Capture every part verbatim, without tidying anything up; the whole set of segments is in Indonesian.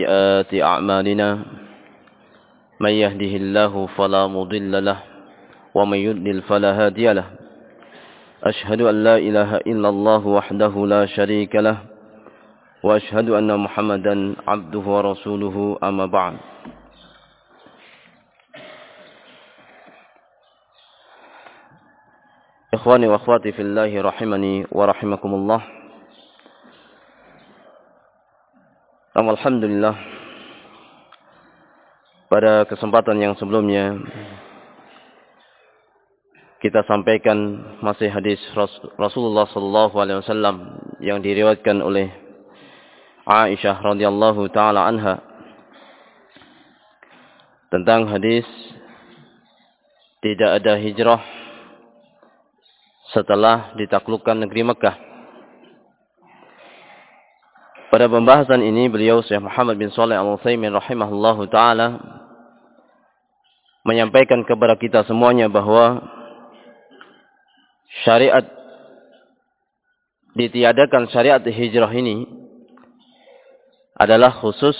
سيئات أعمالنا من يهده الله فلا مضل له ومن يضلل فلا هادي له أشهد أن لا إله إلا الله وحده لا شريك له وأشهد أن محمدا عبده ورسوله أما بعد. Ikhwani wa akhwati fillahi rahimani wa rahimakumullah. Alhamdulillah, pada kesempatan yang sebelumnya kita sampaikan masih hadis Rasulullah sallallahu alaihi wasallam yang diriwayatkan oleh Aisyah radhiyallahu taala anha tentang hadis tidak ada hijrah setelah ditaklukkan negeri Mekah. Pada pembahasan ini beliau Syekh Muhammad bin Shalih Al-Utsaimin rahimahullahu taala menyampaikan kepada kita semuanya bahwa syariat ditiadakan syariat hijrah ini adalah khusus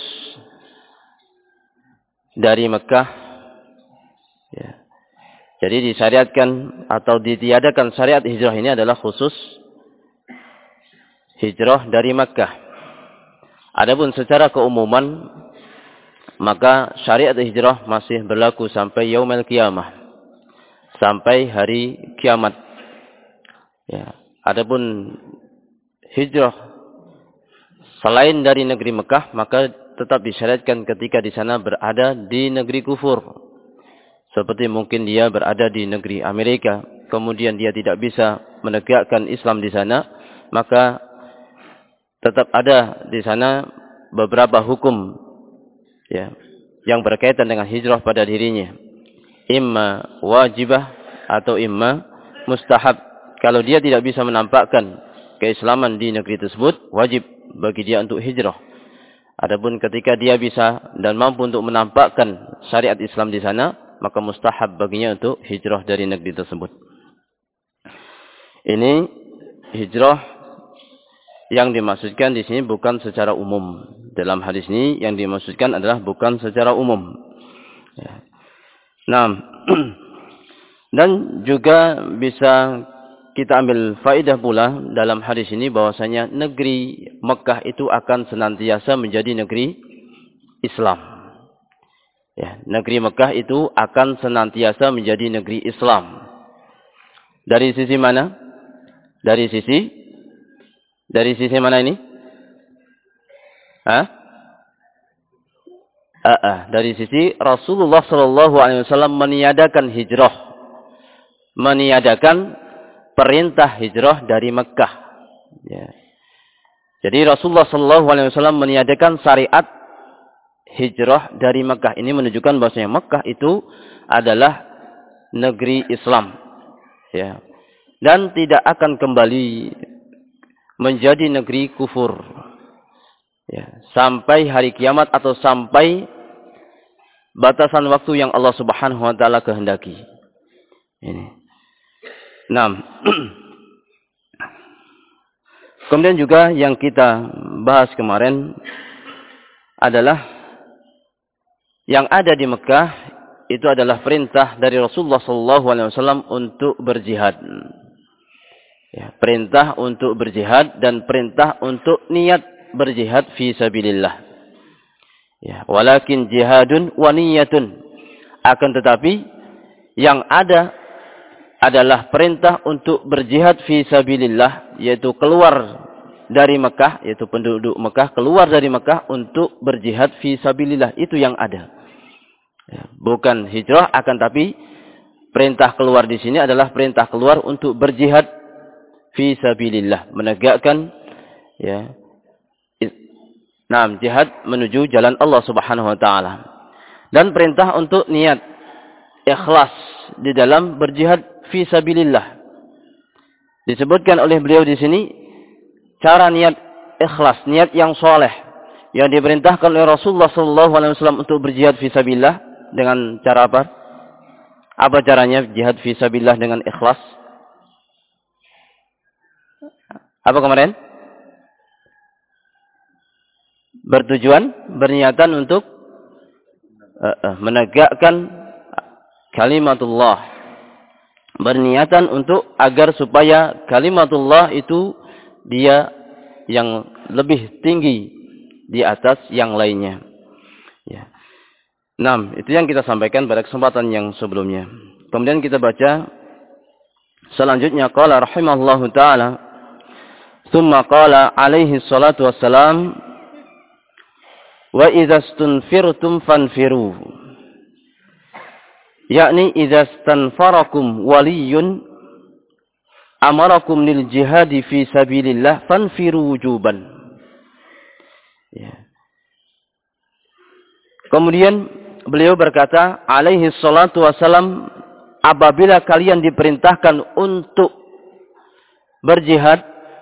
dari Mekah, ya. Jadi disyariatkan atau ditiadakan syariat hijrah ini adalah khusus hijrah dari Makkah. Adapun secara keumuman maka syariat hijrah masih berlaku sampai yaumil qiyamah, sampai hari kiamat. Ya. Adapun hijrah selain dari negeri Makkah maka tetap disyariatkan ketika di sana berada di negeri kufur. Seperti mungkin dia berada di negeri Amerika, kemudian dia tidak bisa menegakkan Islam di sana, maka tetap ada di sana beberapa hukum, ya, yang berkaitan dengan hijrah pada dirinya. Imma wajibah atau imma mustahab. Kalau dia tidak bisa menampakkan keislaman di negeri tersebut, wajib bagi dia untuk hijrah. Adapun ketika dia bisa dan mampu untuk menampakkan syariat Islam di sana, maka mustahab baginya untuk hijrah dari negeri tersebut. Ini hijrah yang dimaksudkan di sini bukan secara umum. Dalam hadis ini yang dimaksudkan adalah bukan secara umum. Ya. Nah, dan juga bisa kita ambil faedah pula dalam hadis ini bahwasanya negeri Mekah itu akan senantiasa menjadi negeri Islam. Ya, negeri Mekah itu akan senantiasa menjadi negeri Islam. Dari sisi mana? Dari sisi Dari sisi mana ini? Hah? Ah, ah, dari sisi Rasulullah sallallahu alaihi wasallam meniadakan hijrah. Meniadakan perintah hijrah dari Mekah. Ya. Jadi Rasulullah sallallahu alaihi wasallam meniadakan syariat hijrah dari Mekah. Ini menunjukkan bahwasanya Mekah itu adalah negeri Islam, ya, dan tidak akan kembali menjadi negeri kufur, ya, sampai hari kiamat atau sampai batasan waktu yang Allah Subhanahu wa taala kehendaki. Ini. Nah, kemudian juga yang kita bahas kemarin adalah yang ada di Mekah itu adalah perintah dari Rasulullah sallallahu alaihi wasallam untuk berjihad. Ya, perintah untuk berjihad dan perintah untuk niat berjihad fi sabilillah. Ya, walakin jihadun wa niyatun. Akan tetapi yang ada adalah perintah untuk berjihad fi sabilillah, yaitu keluar dari Mekah, yaitu penduduk Mekah keluar dari Mekah untuk berjihad fi sabilillah, itu yang ada. Ya, bukan hijrah, akan tapi perintah keluar di sini adalah perintah keluar untuk berjihad fi sabilillah, menegakkan, ya, nah, jihad menuju jalan Allah Subhanahu wa taala. Dan perintah untuk niat ikhlas di dalam berjihad fi sabilillah. Disebutkan oleh beliau di sini cara niat ikhlas, niat yang soleh yang diperintahkan oleh Rasulullah sallallahu alaihi wasallam untuk berjihad fi sabilillah dengan cara apa? Apa caranya jihad fi sabilillah dengan ikhlas? Apa kemarin? bertujuan, berniatan untuk uh, uh, menegakkan kalimatullah. Berniatan untuk agar supaya kalimatullah itu dia yang lebih tinggi di atas yang lainnya. Ya. Nah, itu yang kita sampaikan pada kesempatan yang sebelumnya. Kemudian kita baca selanjutnya, qala rahimahullahu taala, tsumma qala alaihi salatu wassalam, wa idza stunfirtum fanfiru. Yakni idza stanfarakum waliyun amarakum lil jihadi fi sabilillah fanfiru wujuban. Ya. Kemudian beliau berkata alaihi salatu wassalam, apabila kalian diperintahkan untuk berjihad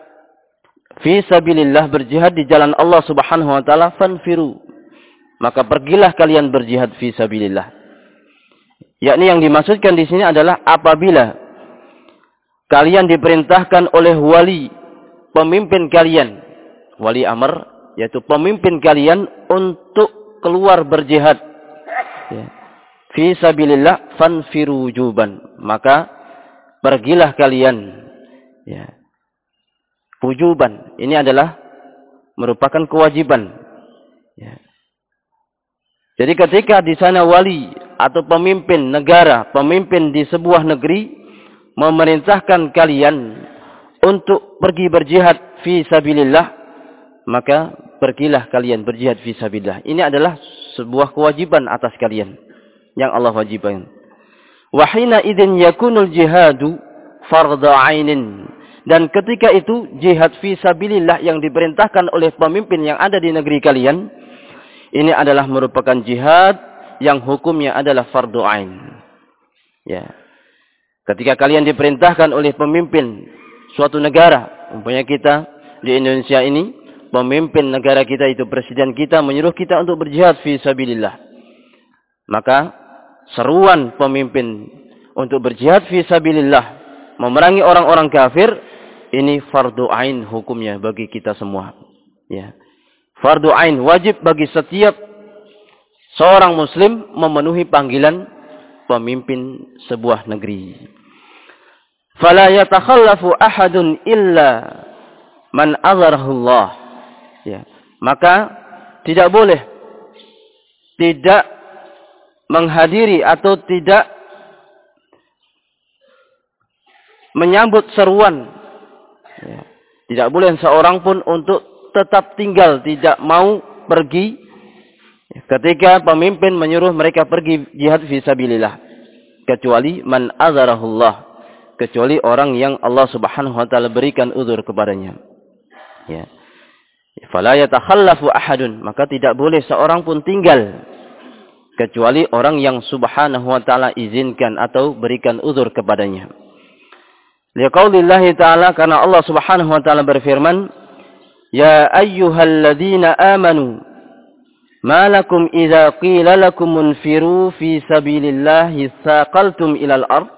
fi sabilillah, berjihad di jalan Allah Subhanahu wa taala, fanfiru, maka pergilah kalian berjihad fi sabilillah. Yakni yang dimaksudkan di sini adalah apabila kalian diperintahkan oleh wali, pemimpin kalian, wali amr, yaitu pemimpin kalian untuk keluar berjihad, ya, fi sabilillah fanfiru wujuban, maka pergilah kalian, ya, wujuban. Ini adalah merupakan kewajiban, ya. Jadi ketika di sana wali atau pemimpin negara, pemimpin di sebuah negeri memerintahkan kalian untuk pergi berjihad fi sabilillah, maka pergilah kalian berjihad fi sabilillah. Ini adalah sebuah kewajiban atas kalian yang Allah wajibkan. Wa hina idzin yakunul jihadu fardhu ainin. Dan ketika itu jihad fi sabilillah yang diperintahkan oleh pemimpin yang ada di negeri kalian, ini adalah merupakan jihad yang hukumnya adalah fardhu ain. Ya. Ketika kalian diperintahkan oleh pemimpin suatu negara, umpamanya kita di Indonesia ini, pemimpin negara kita itu, presiden kita menyuruh kita untuk berjihad fi sabilillah, maka seruan pemimpin untuk berjihad fi sabilillah, memerangi orang-orang kafir, ini fardhu ain hukumnya bagi kita semua. Ya. Fardhu ain, wajib bagi setiap seorang muslim memenuhi panggilan pemimpin sebuah negeri. Fala yatakhallafu ahadun illa man azharahu Allah. Ya. Maka tidak boleh tidak menghadiri atau tidak menyambut seruan. Ya. Tidak boleh seorang pun untuk tetap tinggal, tidak mau pergi ketika pemimpin menyuruh mereka pergi jihad fi sabilillah, kecuali man azharahullah, kecuali orang yang Allah Subhanahu wa taala berikan uzur kepadanya. Ya. Fala yatakhallafu ahadun, maka tidak boleh seorang pun tinggal kecuali orang yang Subhanahu wa taala izinkan atau berikan uzur kepadanya. Liqaulillahi ta'ala, karena Allah Subhanahu wa taala berfirman, ya ayyuhalladzina amanu ma lakum idza qila lakum munfiru fi sabilillahi tsaqaltum ilal ard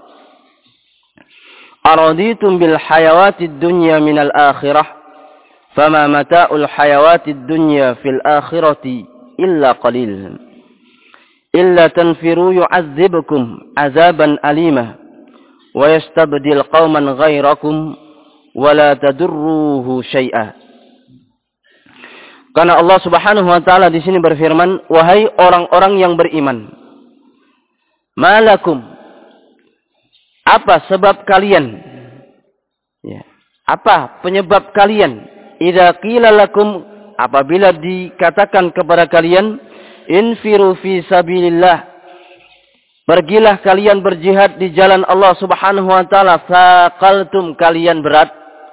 araditum bil hayawatid dunya minal akhirah fama mata'ul hayawatid dunya fil akhirati illa qalil illa tanfiru yu'adzibukum azaban alima wa yastabdil qauman ghairakum wa la tadurruhu syai'a. Karena Allah Subhanahu wa taala di sini berfirman, wahai orang-orang yang beriman, malakum, apa sebab kalian? Ya, apa penyebab kalian? Idza qila lakum, apabila dikatakan kepada kalian, infiru fi sabilillah, pergilah kalian berjihad di jalan Allah Subhanahu wa taala, saqaltum, kalian berat,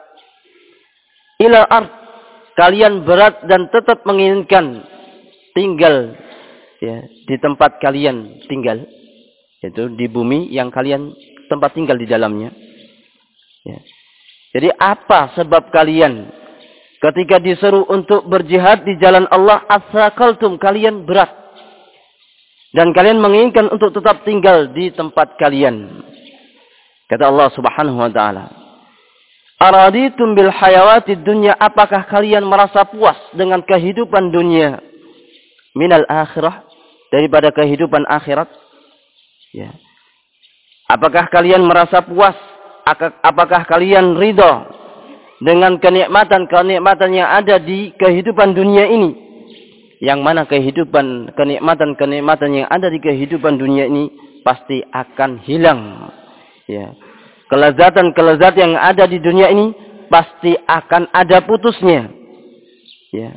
ila ard, kalian berat dan tetap menginginkan tinggal, ya, di tempat kalian tinggal, yaitu di bumi yang kalian tempat tinggal di dalamnya. Ya. Jadi apa sebab kalian ketika diseru untuk berjihad di jalan Allah, asaqaltum, kalian berat dan kalian menginginkan untuk tetap tinggal di tempat kalian. Kata Allah Subhanahu wa taala, Araditum bil hayawatid dunya, apakah kalian merasa puas dengan kehidupan dunia minal akhirah, daripada kehidupan akhirat? Ya. Apakah kalian merasa puas? Apakah kalian ridha dengan kenikmatan-kenikmatan yang ada di kehidupan dunia ini? Yang mana kehidupan, kenikmatan-kenikmatan yang ada di kehidupan dunia ini pasti akan hilang. Ya. Kelezatan-kelezatan yang ada di dunia ini pasti akan ada putusnya. Ya.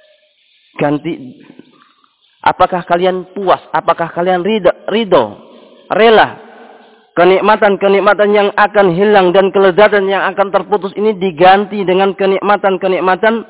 Ganti. Apakah kalian puas? Apakah kalian ridho, ridho, rela kenikmatan-kenikmatan yang akan hilang dan kelezatan yang akan terputus ini diganti dengan kenikmatan-kenikmatan,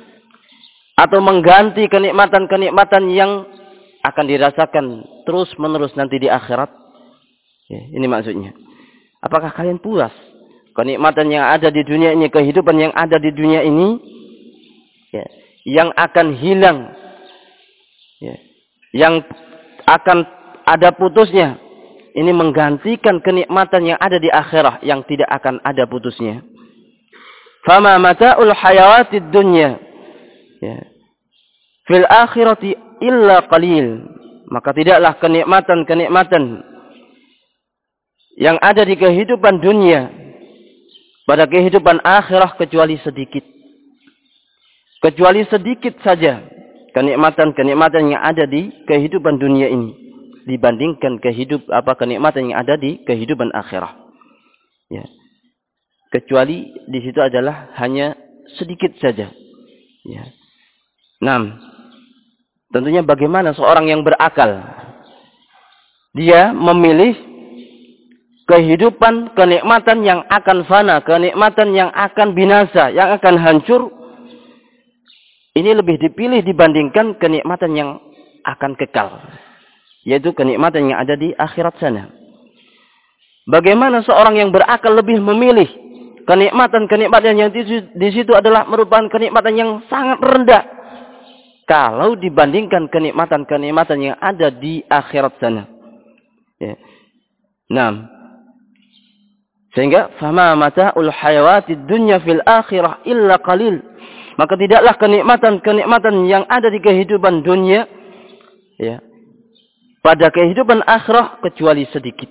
atau mengganti kenikmatan-kenikmatan yang akan dirasakan terus-menerus nanti di akhirat? Ya, ini maksudnya. Apakah kalian puas kenikmatan yang ada di dunia ini, kehidupan yang ada di dunia ini, ya, yang akan hilang, ya, yang akan ada putusnya, ini menggantikan kenikmatan yang ada di akhirat yang tidak akan ada putusnya. Fama mata'ul hayawatid dunya, ya, fil akhirati illa qalil. Maka tidaklah kenikmatan-kenikmatan yang ada di kehidupan dunia pada kehidupan akhirah kecuali sedikit. Kecuali sedikit saja kenikmatan-kenikmatan yang ada di kehidupan dunia ini dibandingkan kehidup apa kenikmatan yang ada di kehidupan akhirah. Ya. Kecuali di situ adalah hanya sedikit saja. Ya. Nah, tentunya bagaimana seorang yang berakal dia memilih kehidupan, kenikmatan yang akan fana, kenikmatan yang akan binasa, yang akan hancur, ini lebih dipilih dibandingkan kenikmatan yang akan kekal, yaitu kenikmatan yang ada di akhirat sana. Bagaimana seorang yang berakal lebih memilih kenikmatan-kenikmatan yang di situ adalah merupakan kenikmatan yang sangat rendah kalau dibandingkan kenikmatan-kenikmatan yang ada di akhirat sana. Ya. Nah, sehingga fama mata'ul hayawatid dunya fil akhirah illa qalil. Maka tidaklah kenikmatan-kenikmatan yang ada di kehidupan dunia, ya, pada kehidupan akhirah kecuali sedikit.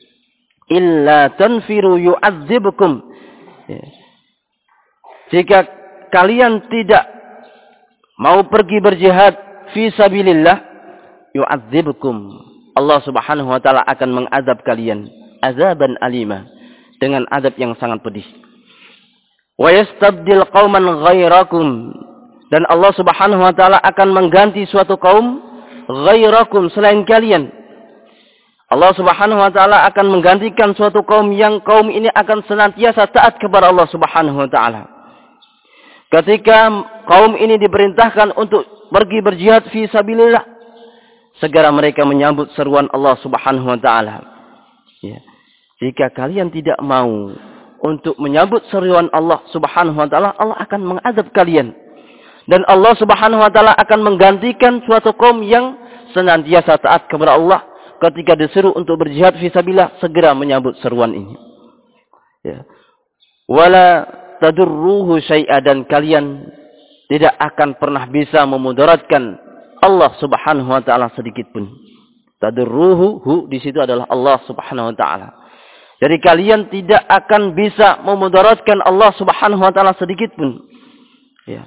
Illa tanfiru yu'adzibukum. Ya. Jika kalian tidak mau pergi berjihad fi sabilillah, yu'adzibukum. Allah Subhanahu wa taala akan mengazab kalian azaban alima, dengan azab yang sangat pedih. Wa yastabdil qauman ghairakum, dan Allah Subhanahu wa taala akan mengganti suatu kaum ghairakum selain kalian. Allah Subhanahu wa taala akan menggantikan suatu kaum yang kaum ini akan senantiasa taat kepada Allah Subhanahu wa taala. Ketika kaum ini diperintahkan untuk pergi berjihad fi sabilillah, segera mereka menyambut seruan Allah Subhanahu wa taala. Ya. Jika kalian tidak mau untuk menyambut seruan Allah Subhanahu wa taala, Allah akan mengadab kalian. Dan Allah Subhanahu wa taala akan menggantikan suatu kaum yang senantiasa taat kepada Allah, ketika disuruh untuk berjihad fi sabilillah segera menyambut seruan ini. Ya. Wala tadurruhu syai'a, dan kalian tidak akan pernah bisa memudaratkan Allah Subhanahu wa taala sedikit pun. Tadurruhu, hu di situ adalah Allah Subhanahu wa taala. Jadi kalian tidak akan bisa memudaratkan Allah Subhanahu wa taala sedikit pun. Ya.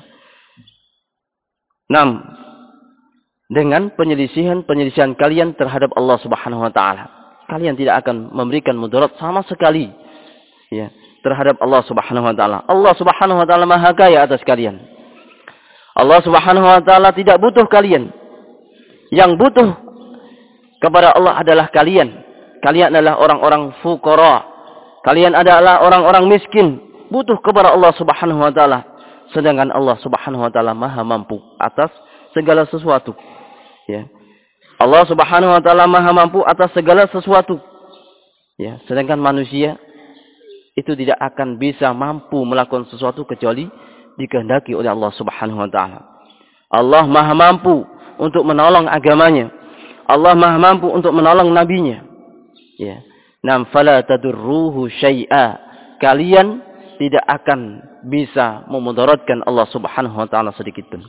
Enam, dengan penyelisihan-penyelisihan kalian terhadap Allah Subhanahu wa taala, kalian tidak akan memberikan mudarat sama sekali, ya, terhadap Allah Subhanahu wa taala. Allah Subhanahu wa taala Maha Kaya atas kalian. Allah Subhanahu wa taala tidak butuh kalian. Yang butuh kepada Allah adalah kalian. Kalian adalah orang-orang fuqara. Kalian adalah orang-orang miskin, butuh kepada Allah Subhanahu wa taala. Sedangkan Allah Subhanahu wa taala Maha mampu atas segala sesuatu. Ya. Allah Subhanahu wa taala Maha mampu atas segala sesuatu. Ya, sedangkan manusia itu tidak akan bisa mampu melakukan sesuatu kecuali dikehendaki oleh Allah Subhanahu wa taala. Allah Maha mampu untuk menolong agamanya. Allah Maha mampu untuk menolong nabinya. Ya. Nam fala tadurruhu syai'a. Kalian tidak akan bisa memudaratkan Allah Subhanahu wa taala sedikit pun.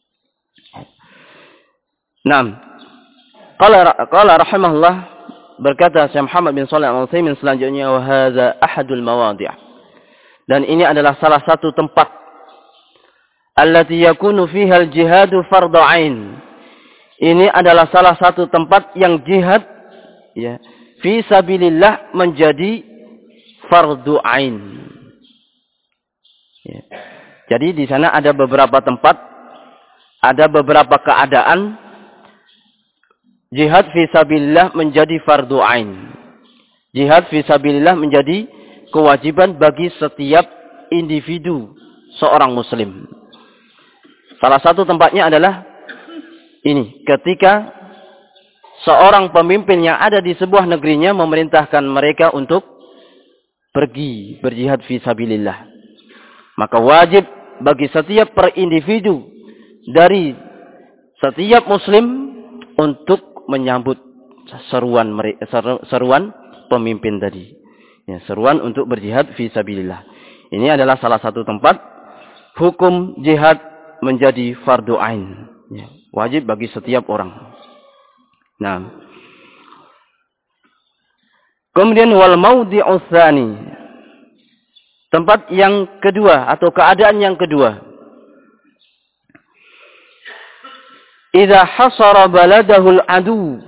Naam. Qala qala rahimahullah, berkata Syekh Muhammad bin Shalih Al-Utsaimin selanjutnya, wa hadza ahadul mawadhi'. Dan ini adalah salah satu tempat allati yakunu fiha al-jihadu fardhu 'ain. Ini adalah salah satu tempat yang jihad ya fi sabilillah menjadi fardhu 'ain. Ya. Jadi di sana ada beberapa tempat, ada beberapa keadaan jihad fi sabilillah menjadi fardhu 'ain. Jihad fi sabilillah menjadi kewajiban bagi setiap individu seorang muslim. Salah satu tempatnya adalah ini, ketika seorang pemimpin yang ada di sebuah negerinya memerintahkan mereka untuk pergi berjihad fi sabilillah. Maka wajib bagi setiap per individu dari setiap muslim untuk menyambut seruan seruan pemimpin tadi. Ya, seruan untuk berjihad fi sabilillah. Ini adalah salah satu tempat hukum jihad menjadi fardhu ain. Ya, wajib bagi setiap orang. Nah, kemudian wal maudhi'u tsani, tempat yang kedua atau keadaan yang kedua. Idza hasara baladahu al-adu.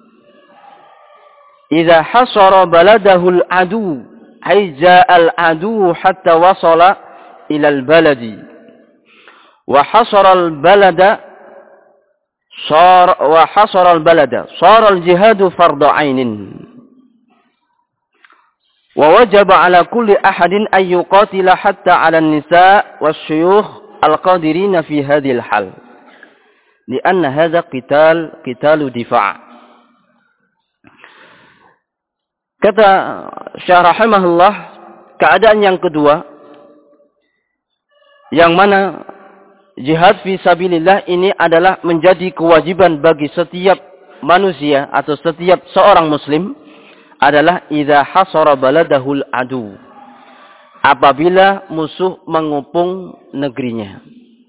Idza hasara baladahu al-adu, ay jaa al-adu hatta wasala ila al-baladi. Wa hasara al-balada sar wa hasara al-balada, sara al-jihadu fardhu 'ainin. ووجب على كل أحد أن يقاتل حتى على النساء والشيوخ القادرين في هذه الحال لأن هذا قتال قتال دفاع. Kata Syekh rahimahullah, keadaan yang kedua yang mana jihad fi sabilillah ini adalah menjadi kewajiban bagi setiap manusia atau setiap seorang muslim adalah idza hasara baladahul adu, apabila musuh mengepung negerinya.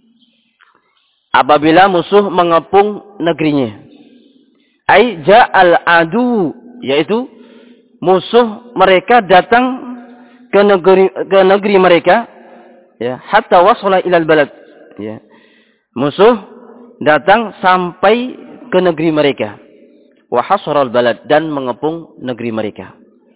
Apabila musuh mengepung negerinya. Ai ja'al adu, yaitu musuh mereka datang ke negeri ke negeri mereka, ya, hatta wasala ilal balad, ya. Musuh datang sampai ke negeri mereka. Wa hasaral balad, dan mengepung negeri mereka.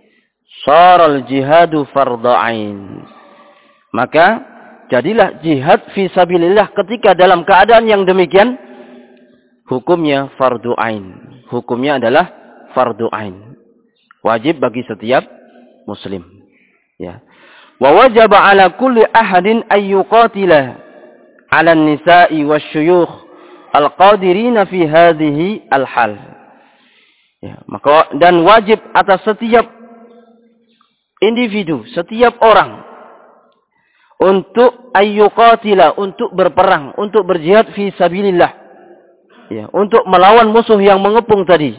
Saral jihadu fardhu ain. Maka jadilah jihad fi sabilillah ketika dalam keadaan yang demikian hukumnya fardhu ain. Hukumnya adalah fardhu ain. Wajib bagi setiap muslim. Ya. Wa wajaba ala kulli ahadin ay yuqatila ala an-nisa'i wasyuyukh al-qadirina fi hadhihi al-hal. Ya, maka dan wajib atas setiap individu, setiap orang untuk ayyuqatila, untuk berperang, untuk berjihad fi sabilillah. Ya, untuk melawan musuh yang mengepung tadi.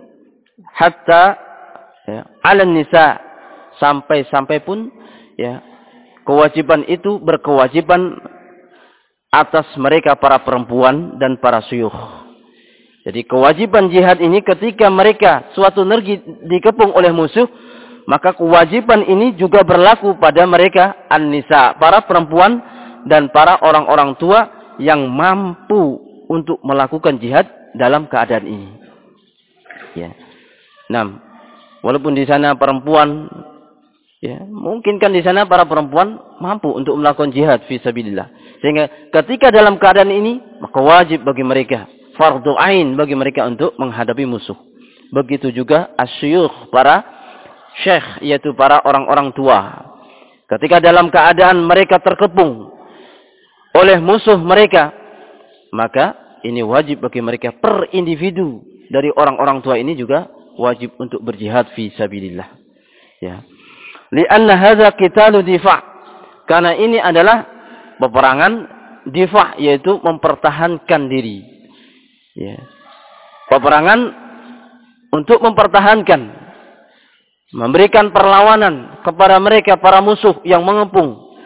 Hatta ya, 'alan nisa, sampai-sampai pun ya kewajiban itu berkewajiban atas mereka para perempuan dan para syuyukh. Jadi kewajiban jihad ini ketika mereka suatu negeri dikepung oleh musuh, maka kewajiban ini juga berlaku pada mereka an-nisa, para perempuan dan para orang-orang tua yang mampu untuk melakukan jihad dalam keadaan ini. Ya. Nah, walaupun di sana perempuan, ya, mungkin kan di sana para perempuan mampu untuk melakukan jihad fi sabilillah. Sehingga ketika dalam keadaan ini, maka wajib bagi mereka, fardhu ain bagi mereka untuk menghadapi musuh. Begitu juga asyuyukh, para syekh, yaitu para orang-orang tua. Ketika dalam keadaan mereka terkepung oleh musuh mereka, maka ini wajib bagi mereka per individu dari orang-orang tua ini juga wajib untuk berjihad fi sabilillah. Ya. Lianna hadza qitalu difa'. Karena ini adalah peperangan difa', yaitu mempertahankan diri. Ya. Peperangan untuk mempertahankan, memberikan perlawanan kepada mereka para musuh yang mengepung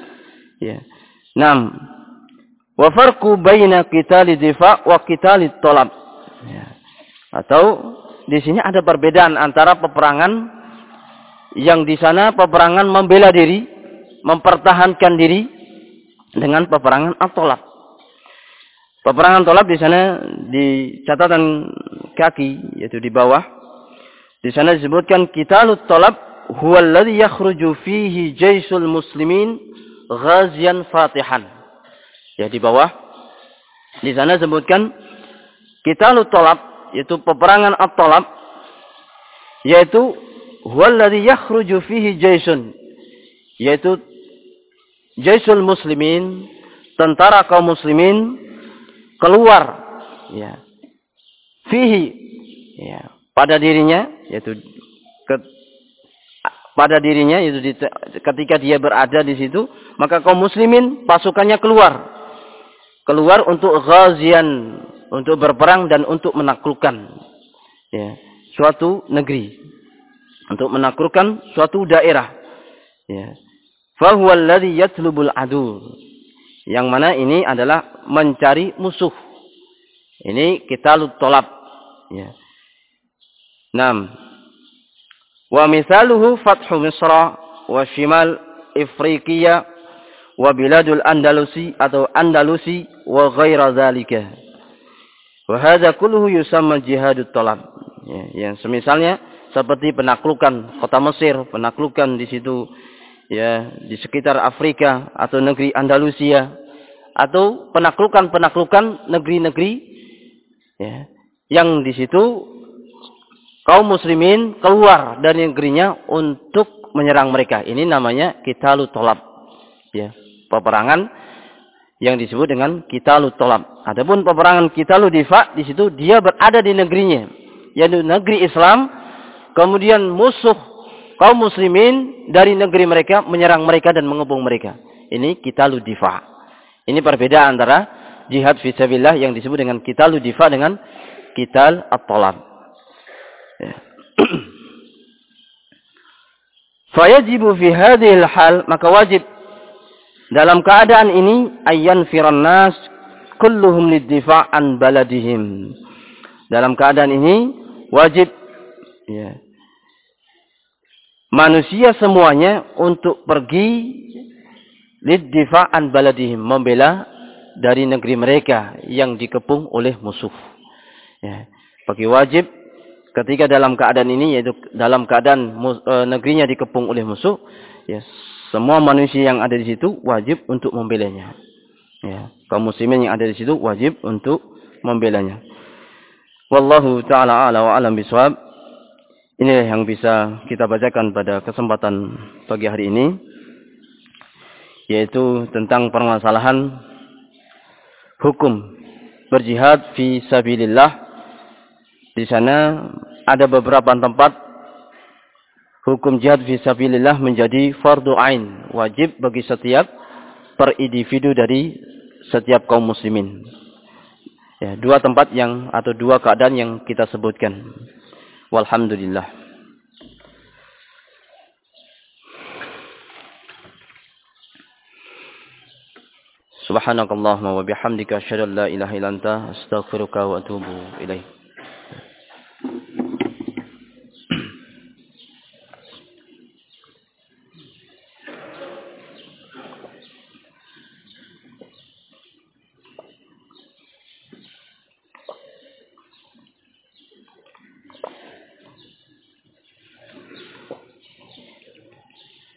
Ya. Naam. Wa farqu baina qitali difa' wa qitali talab. Ya. Atau di sini ada perbedaan antara peperangan yang di sana peperangan membela diri, mempertahankan diri dengan peperangan at-talab. Peperangan talab di sana di catatan kaki yaitu di bawah. Di sana disebutkan qitalut talab huwa alladhi yakhruju fihi jaisul muslimin ghazian fatihan. Ya di bawah. Di sana disebutkan qitalut talab yaitu peperangan at-talab yaitu huwa alladhi yakhruju fihi jaisun yaitu jaisul muslimin tentara kaum muslimin keluar ya fihi ya pada dirinya yaitu ke, pada dirinya yaitu di, ketika dia berada di situ maka kaum muslimin pasukannya keluar keluar untuk ghazian untuk berperang dan untuk menaklukkan ya suatu negeri untuk menaklukkan suatu daerah ya fa huwa alladhi yatlubul adu yang mana ini adalah mencari musuh. Ini qitalut talab. Ya. Naam. Wa misaluhu fathu Misra wa shimal Afriqiya wa biladul Andalusi atau Andalusi wa ghaira dzalika. Wa hadza kulluhu yusamma jihadut talab. Ya, yang semisalnya seperti penaklukan kota Mesir, penaklukan di situ ya di sekitar Afrika atau negeri Andalusia atau penaklukan-penaklukan negeri-negeri ya yang di situ kaum muslimin keluar dari negerinya untuk menyerang mereka. Ini namanya qitalut talab. Ya, peperangan yang disebut dengan qitalut talab. Adapun peperangan qitalut difa di situ dia berada di negerinya, yaitu negeri Islam, kemudian musuh kaum muslimin dari negeri mereka menyerang mereka dan mengepung mereka. Ini qitalut difa. Ini perbedaan antara jihad fisabilillah yang disebut dengan qitalut difa dengan qital at-talab. Ya. Fayajibu fi hadhil hal maka wajib dalam keadaan ini ayyan firan nas kulluhum lid-difa' an baladihim. Dalam keadaan ini wajib ya manusia semuanya untuk pergi lid-difa' an baladihim, membela dari negeri mereka yang dikepung oleh musuh. Ya, bagi wajib ketika dalam keadaan ini yaitu dalam keadaan e, negerinya dikepung oleh musuh, ya semua manusia yang ada di situ wajib untuk membelanya. Ya, kaum muslimin yang ada di situ wajib untuk membelanya. Wallahu taala a'la wa a'lam bishawab. Ini yang bisa kita bacakan pada kesempatan pagi hari ini, yaitu tentang permasalahan hukum berjihad fi sabilillah. Di sana ada beberapa tempat hukum jihad fi sabilillah menjadi fardu ain, wajib bagi setiap per individu dari setiap kaum muslimin. Ya, dua tempat yang atau dua keadaan yang kita sebutkan. Walhamdulillah. Subhanakallahumma wa bihamdika asyhadu an la ilaha illa anta astaghfiruka wa atubu ilaik.